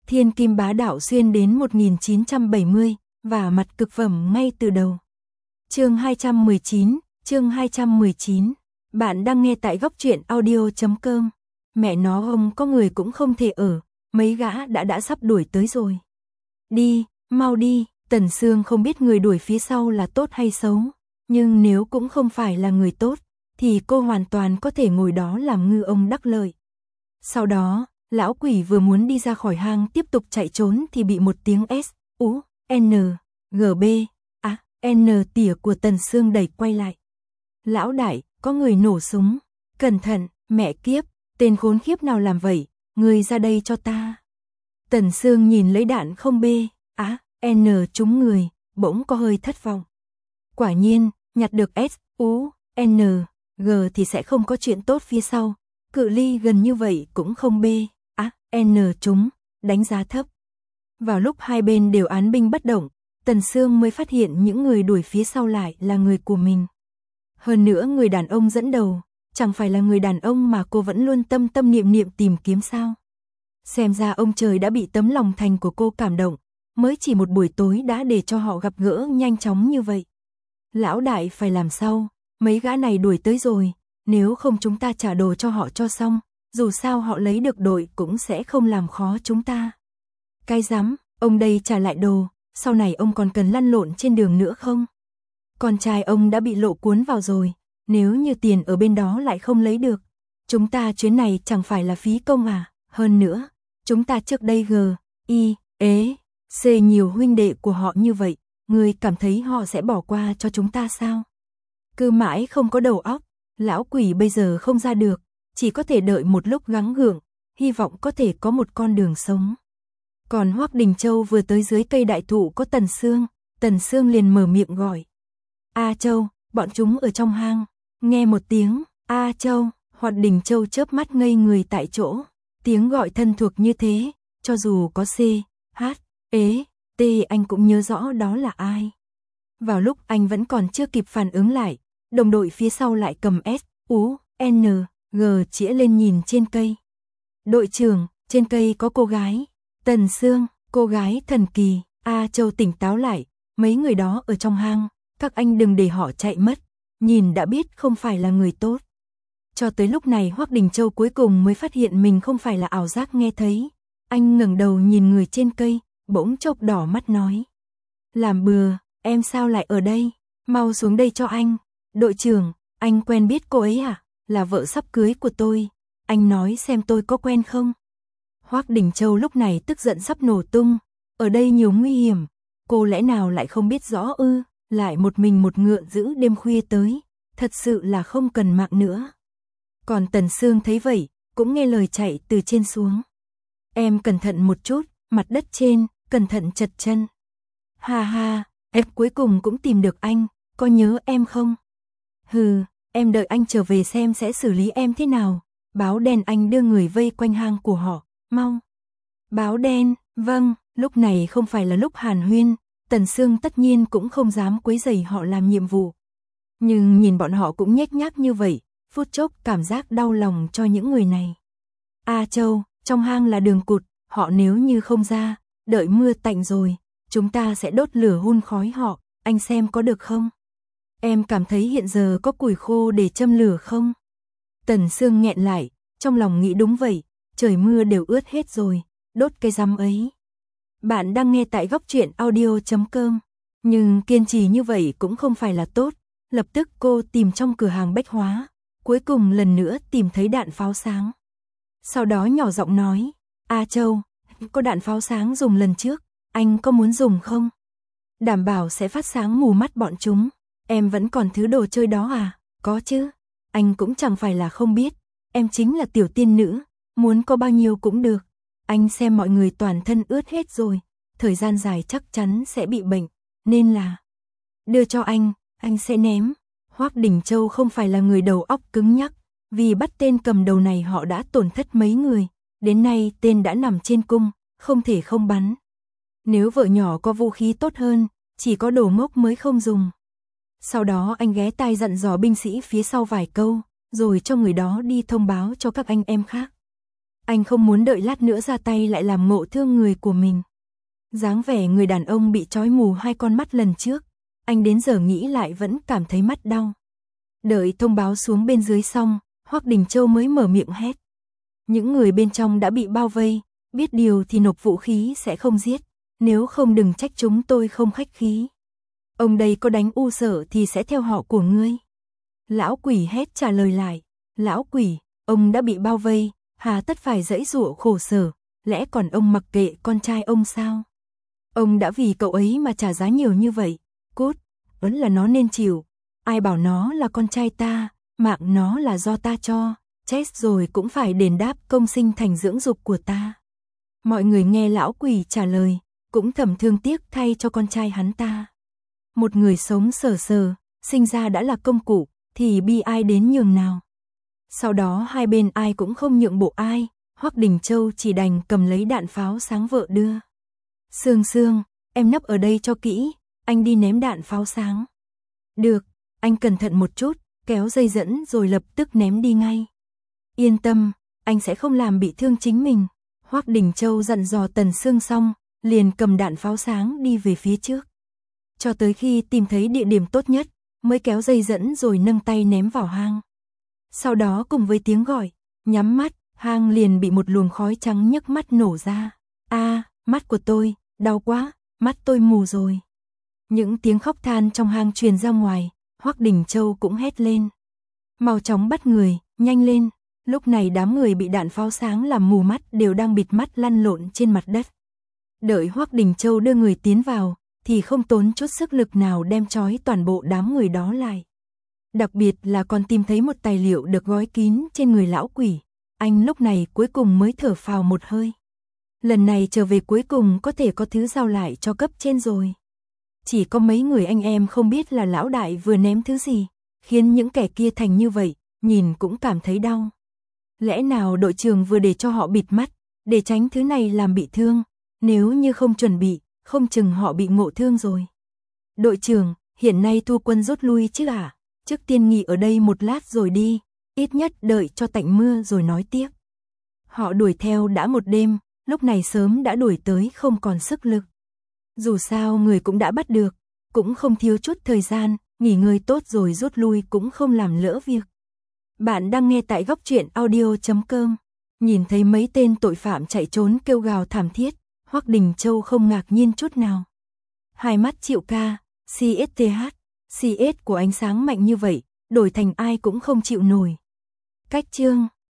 Thiên kim bá đạo xuyên đến 1970, và mặt cực phẩm ngay từ đầu. Chương 219. Bạn đang nghe tại góc truyện audio.com. Mẹ nó ông có người cũng không thể ở, mấy gã đã sắp đuổi tới rồi. Đi, mau đi. Tần Sương không biết người đuổi phía sau là tốt hay xấu, nhưng nếu cũng không phải là người tốt, thì cô hoàn toàn có thể ngồi đó làm ngư ông đắc lợi. Sau đó, lão quỷ vừa muốn đi ra khỏi hang tiếp tục chạy trốn thì bị một tiếng S, U, N, G, B, A, N tỉa của Tần Sương đẩy quay lại. Lão đại, có người nổ súng. Cẩn thận, mẹ kiếp, tên khốn khiếp nào làm vậy, người ra đây cho ta. Tần Sương nhìn lấy đạn không B, A, N trúng người, bỗng có hơi thất vọng. Quả nhiên, nhặt được S, U, N, G thì sẽ không có chuyện tốt phía sau. Cự ly gần như vậy cũng không B, A, N trúng, đánh giá thấp. Vào lúc hai bên đều án binh bất động, Tần Sương mới phát hiện những người đuổi phía sau lại là người của mình. Hơn nữa người đàn ông dẫn đầu, chẳng phải là người đàn ông mà cô vẫn luôn tâm niệm tìm kiếm sao. Xem ra ông trời đã bị tấm lòng thành của cô cảm động, mới chỉ một buổi tối đã để cho họ gặp gỡ nhanh chóng như vậy. Lão đại phải làm sao, mấy gã này đuổi tới rồi, nếu không chúng ta trả đồ cho họ cho xong, dù sao họ lấy được đội cũng sẽ không làm khó chúng ta. Cái rắm, ông đây trả lại đồ, sau này ông còn cần lăn lộn trên đường nữa không? Con trai ông đã bị lộ cuốn vào rồi, nếu như tiền ở bên đó lại không lấy được, chúng ta chuyến này chẳng phải là phí công à? Hơn nữa, chúng ta trước đây G, I, E, C nhiều huynh đệ của họ như vậy, người cảm thấy họ sẽ bỏ qua cho chúng ta sao? Cứ mãi không có đầu óc, lão quỷ bây giờ không ra được, chỉ có thể đợi một lúc gắng gượng, hy vọng có thể có một con đường sống. Còn Hoắc Đình Châu vừa tới dưới cây đại thụ có Tần Sương liền mở miệng gọi. A Châu, bọn chúng ở trong hang. Nghe một tiếng, A Châu, Hoắc Đình Châu chớp mắt ngây người tại chỗ. Tiếng gọi thân thuộc như thế, cho dù có C, H, E, T anh cũng nhớ rõ đó là ai. Vào lúc anh vẫn còn chưa kịp phản ứng lại, đồng đội phía sau lại cầm S, U, N, G chĩa lên nhìn trên cây. Đội trưởng, trên cây có cô gái. Tần Sương, cô gái thần kỳ. A Châu tỉnh táo lại, mấy người đó ở trong hang, các anh đừng để họ chạy mất, nhìn đã biết không phải là người tốt. Cho tới lúc này Hoắc Đình Châu cuối cùng mới phát hiện mình không phải là ảo giác nghe thấy. Anh ngẩng đầu nhìn người trên cây, bỗng chốc đỏ mắt nói. Làm bừa, em sao lại ở đây? Mau xuống đây cho anh. Đội trưởng, anh quen biết cô ấy à? Là vợ sắp cưới của tôi. Anh nói xem tôi có quen không? Hoắc Đình Châu lúc này tức giận sắp nổ tung. Ở đây nhiều nguy hiểm. Cô lẽ nào lại không biết rõ ư? Lại một mình một ngựa giữ đêm khuya tới. Thật sự là không cần mạng nữa. Còn Tần Sương thấy vậy, cũng nghe lời chạy từ trên xuống. Em cẩn thận một chút, mặt đất trên, cẩn thận chật chân. Ha ha, em cuối cùng cũng tìm được anh, có nhớ em không? Hừ, em đợi anh trở về xem sẽ xử lý em thế nào. Báo đen anh đưa người vây quanh hang của họ, mau. Báo đen, vâng, lúc này không phải là lúc hàn huyên, Tần Sương tất nhiên cũng không dám quấy rầy họ làm nhiệm vụ. Nhưng nhìn bọn họ cũng nhếch nhác như vậy, phút chốc cảm giác đau lòng cho những người này. A Châu, trong hang là đường cụt, họ nếu như không ra, đợi mưa tạnh rồi, chúng ta sẽ đốt lửa hun khói họ, anh xem có được không? Em cảm thấy hiện giờ có củi khô để châm lửa không? Tần Sương nghẹn lại, trong lòng nghĩ đúng vậy, trời mưa đều ướt hết rồi, đốt cái rắm ấy. Bạn đang nghe tại góc truyện audio.com, nhưng kiên trì như vậy cũng không phải là tốt, lập tức cô tìm trong cửa hàng bách hóa, cuối cùng lần nữa tìm thấy đạn pháo sáng. Sau đó nhỏ giọng nói, A Châu, có đạn pháo sáng dùng lần trước, anh có muốn dùng không? Đảm bảo sẽ phát sáng mù mắt bọn chúng. Em vẫn còn thứ đồ chơi đó à? Có chứ. Anh cũng chẳng phải là không biết. Em chính là tiểu tiên nữ, muốn có bao nhiêu cũng được. Anh xem mọi người toàn thân ướt hết rồi, thời gian dài chắc chắn sẽ bị bệnh, nên là đưa cho anh sẽ ném. Hoắc Đình Châu không phải là người đầu óc cứng nhắc, vì bắt tên cầm đầu này họ đã tổn thất mấy người, đến nay tên đã nằm trên cung, không thể không bắn. Nếu vợ nhỏ có vũ khí tốt hơn, chỉ có đồ ngốc mới không dùng. Sau đó anh ghé tai dặn dò binh sĩ phía sau vài câu, rồi cho người đó đi thông báo cho các anh em khác. Anh không muốn đợi lát nữa ra tay lại làm ngộ thương người của mình. Dáng vẻ người đàn ông bị trói mù hai con mắt lần trước, anh đến giờ nghĩ lại vẫn cảm thấy mắt đau. Đợi thông báo xuống bên dưới xong, Hoắc Đình Châu mới mở miệng hét. Những người bên trong đã bị bao vây, biết điều thì nộp vũ khí sẽ không giết, nếu không đừng trách chúng tôi không khách khí. Ông đây có đánh u sở thì sẽ theo họ của ngươi. Lão quỷ hét trả lời lại. Lão quỷ, ông đã bị bao vây, hà tất phải giãy giụa khổ sở, lẽ còn ông mặc kệ con trai ông sao? Ông đã vì cậu ấy mà trả giá nhiều như vậy, cút, vẫn là nó nên chịu. Ai bảo nó là con trai ta, mạng nó là do ta cho, chết rồi cũng phải đền đáp công sinh thành dưỡng dục của ta. Mọi người nghe lão quỷ trả lời, cũng thầm thương tiếc thay cho con trai hắn ta. Một người sống sờ sờ, sinh ra đã là công cụ, thì bi ai đến nhường nào. Sau đó hai bên ai cũng không nhượng bộ ai, Hoắc Đình Châu chỉ đành cầm lấy đạn pháo sáng vợ đưa. Sương Sương, em nấp ở đây cho kỹ, anh đi ném đạn pháo sáng. Được, anh cẩn thận một chút, kéo dây dẫn rồi lập tức ném đi ngay. Yên tâm, anh sẽ không làm bị thương chính mình. Hoắc Đình Châu dặn dò Tần Sương xong, liền cầm đạn pháo sáng đi về phía trước. Cho tới khi tìm thấy địa điểm tốt nhất, mới kéo dây dẫn rồi nâng tay ném vào hang. Sau đó cùng với tiếng gọi, nhắm mắt, hang liền bị một luồng khói trắng nhức mắt nổ ra. A, mắt của tôi, đau quá, mắt tôi mù rồi. Những tiếng khóc than trong hang truyền ra ngoài, Hoắc Đình Châu cũng hét lên. Mau chóng bắt người, nhanh lên. Lúc này đám người bị đạn pháo sáng làm mù mắt đều đang bịt mắt lăn lộn trên mặt đất. Đợi Hoắc Đình Châu đưa người tiến vào, thì không tốn chút sức lực nào đem trói toàn bộ đám người đó lại. Đặc biệt là còn tìm thấy một tài liệu được gói kín trên người lão quỷ. Anh lúc này cuối cùng mới thở phào một hơi. Lần này trở về cuối cùng có thể có thứ giao lại cho cấp trên rồi. Chỉ có mấy người anh em không biết là lão đại vừa ném thứ gì, khiến những kẻ kia thành như vậy, nhìn cũng cảm thấy đau. Lẽ nào đội trưởng vừa để cho họ bịt mắt, để tránh thứ này làm bị thương, nếu như không chuẩn bị, không chừng họ bị ngộ thương rồi. Đội trưởng, hiện nay thu quân rút lui chứ à? Trước tiên nghỉ ở đây một lát rồi đi, ít nhất đợi cho tạnh mưa rồi nói tiếp. Họ đuổi theo đã một đêm, lúc này sớm đã đuổi tới không còn sức lực. Dù sao người cũng đã bắt được, cũng không thiếu chút thời gian, nghỉ ngơi tốt rồi rút lui cũng không làm lỡ việc. Bạn đang nghe tại góc truyện audio.com. Nhìn thấy mấy tên tội phạm chạy trốn kêu gào thảm thiết, Hoắc Đình Châu không ngạc nhiên chút nào. Hai mắt Triệu Ca, CS của ánh sáng mạnh như vậy, đổi thành ai cũng không chịu nổi. Cách chương